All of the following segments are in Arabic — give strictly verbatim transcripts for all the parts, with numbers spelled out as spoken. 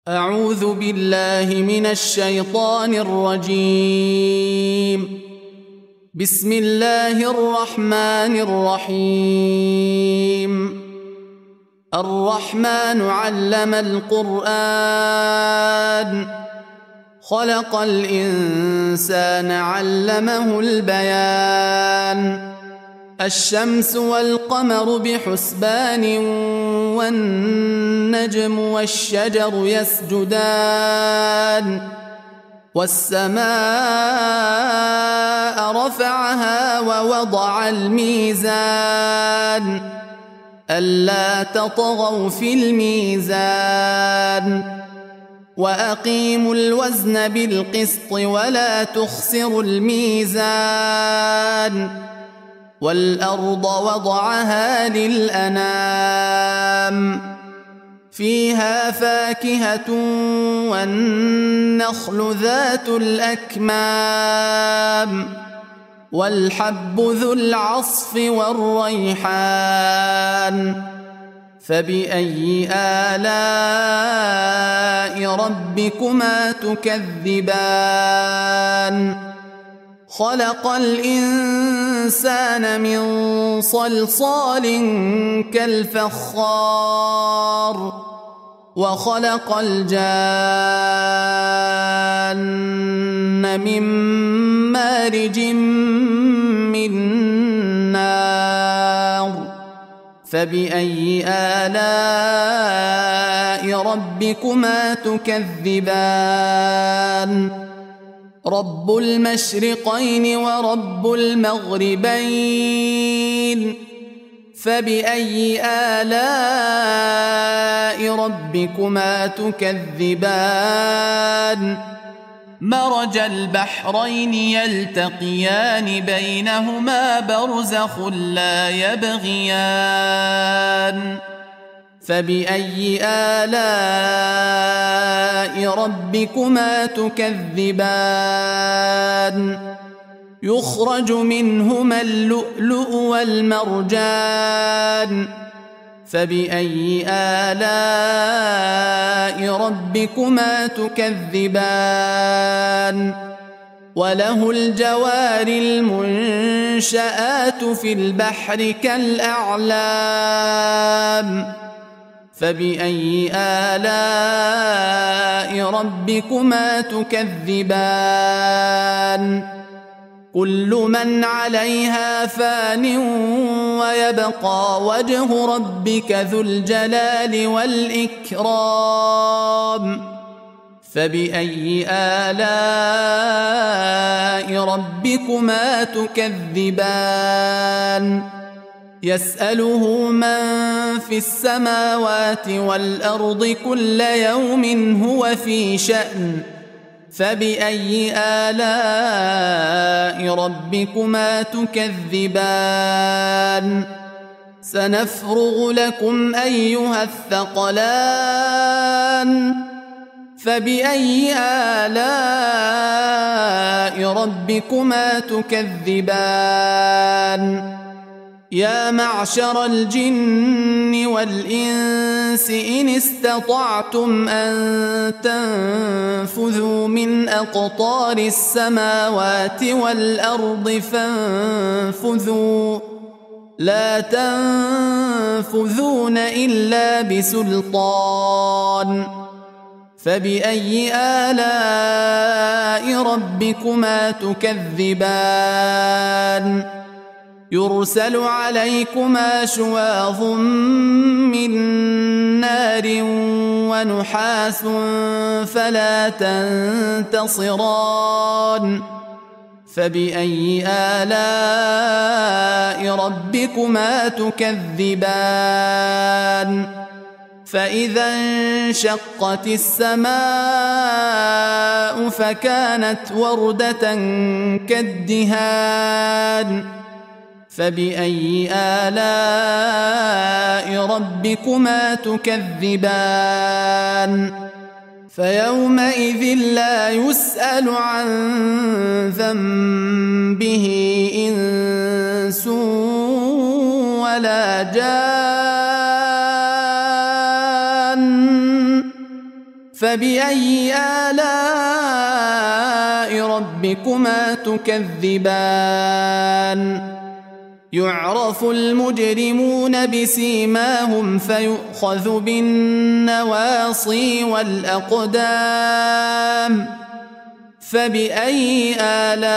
أعوذ بالله من الشيطان الرجيم. بسم الله الرحمن الرحيم. الرحمن علم القرآن خلق الإنسان علمه البيان. الشمس والقمر بحسبان والنجم والشجر يسجدان والسماء رفعها ووضع الميزان ألا تطغوا في الميزان وأقيموا الوزن بالقسط ولا تخسروا الميزان والأرض وضعها للأنام فيها فاكهة والنخل ذات الأكمام والحب ذو العصف والريحان فبأي آلاء ربكما تكذبان خلق الإنسان من صلصال كالفخار وخلق الجان من مارج من نار فبأي آلاء ربكما تكذبان رب المشرقين ورب المغربين فبأي آلاء ربكما تكذبان مرج البحرين يلتقيان بينهما برزخ لا يبغيان فبأي آلاء ربكما تكذبان يخرج منهما اللؤلؤ والمرجان فبأي آلاء ربكما تكذبان وله الجوار المنشآت في البحر كالأعلام فبأي آلاء ربكما تكذبان كل من عليها فان ويبقى وجه ربك ذو الجلال والإكرام فبأي آلاء ربكما تكذبان يسأله من في السماوات والأرض كل يوم هو في شأن فبأي آلاء ربكما تكذبان سنفرغ لكم أيها الثقلان فبأي آلاء ربكما تكذبان يا معشر الجن والإنس إن استطعتم أن تنفذوا من أقطار السماوات والأرض فانفذوا لا تنفذون إلا بسلطان فبأي آلاء ربكما تكذبان يرسل عليكما شواظ من نار ونحاس فلا تنتصران فبأي آلاء ربكما تكذبان فإذا انشقت السماء فكانت وردة كالدهان فبأي آلاء ربكما تكذبان فيومئذ لا يسأل عن ذنبه إنس ولا جان فبأي آلاء ربكما تكذبان يعرف المجرمون بسيماهم فيؤخذ بالنواصي والأقدام فبأي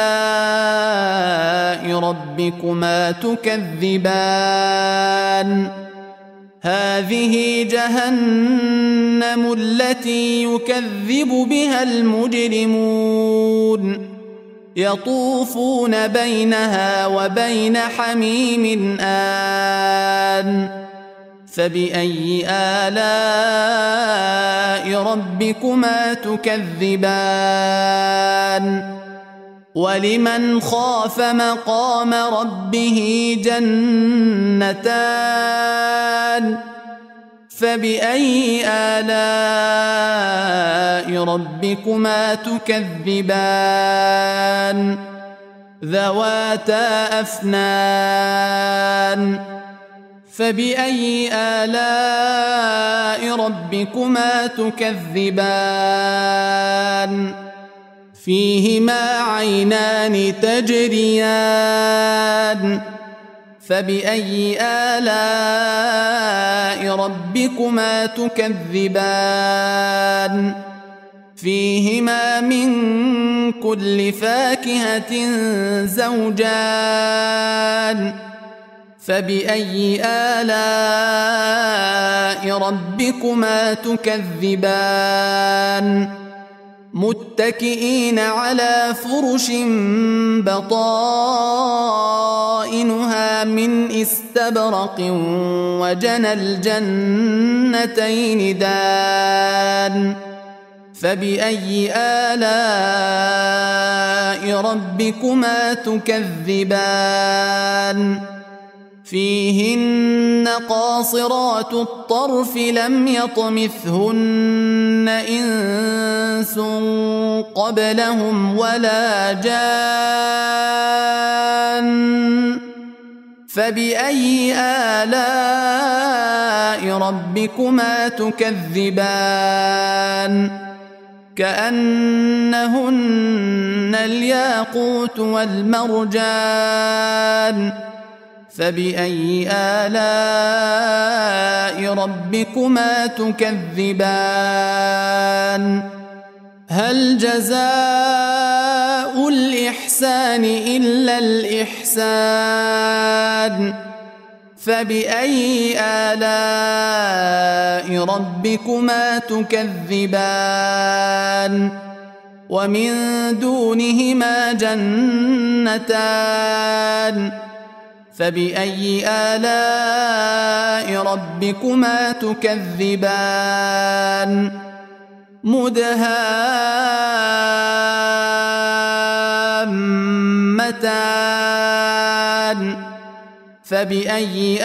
آلاء ربكما تكذبان هذه جهنم التي يكذب بها المجرمون يطوفون بينها وبين حميم آن فبأي آلاء ربكما تكذبان ولمن خاف مقام ربه جنتان فبأي آلاء ربكما تكذبان ذواتا أفنان فبأي آلاء ربكما تكذبان فيهما عينان تجريان فبأي آلاء ربكما تكذبان فيهما من كل فاكهة زوجان فبأي آلاء ربكما تكذبان متكئين على فرش بطائنها من استبرق وجنى الجنتين دان فبأي آلاء ربكما تكذبان فيهن قاصرات الطرف لم يطمثهن إنس قبلهم ولا جان فبأي آلاء ربكما تكذبان كأنهن الياقوت والمرجان فبأي آلاء ربكما تكذبان هل جزاء الإحسان إلا الإحسان فبأي آلاء ربكما تكذبان ومن دونهما جنتان فبأي آلاء ربكما تكذبان مدهامتان فبأي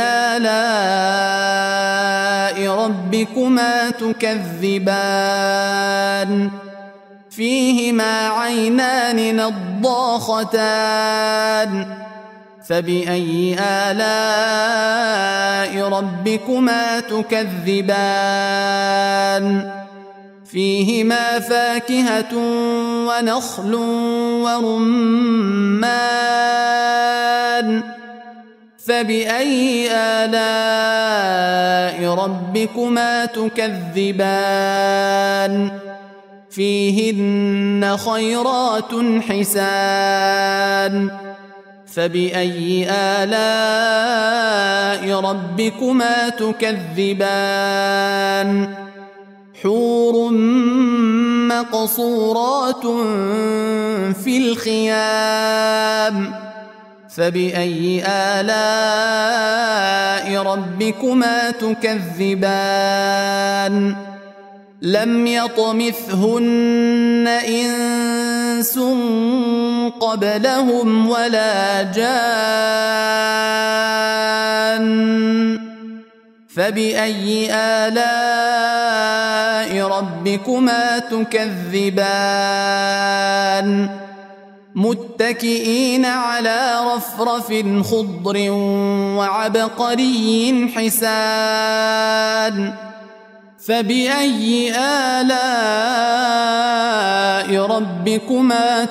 آلاء ربكما تكذبان فيهما عينان نضاختان فبأي آلاء ربكما تكذبان فيهما فاكهة ونخل ورمان فبأي آلاء ربكما تكذبان فيهن خيرات حسان فبأي آلاء ربكما تكذبان حور مقصورات في الخيام فبأي آلاء ربكما تكذبان لم يطمثهن إنس قبلهم ولا جان فبأي آلاء ربكما تكذبان متكئين على رفرف خضر وعبقري حسان فبأي آلاء ربكما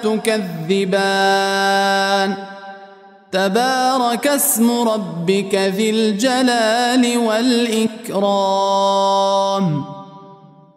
تكذبان تبارك اسم ربك ذي الجلال والإكرام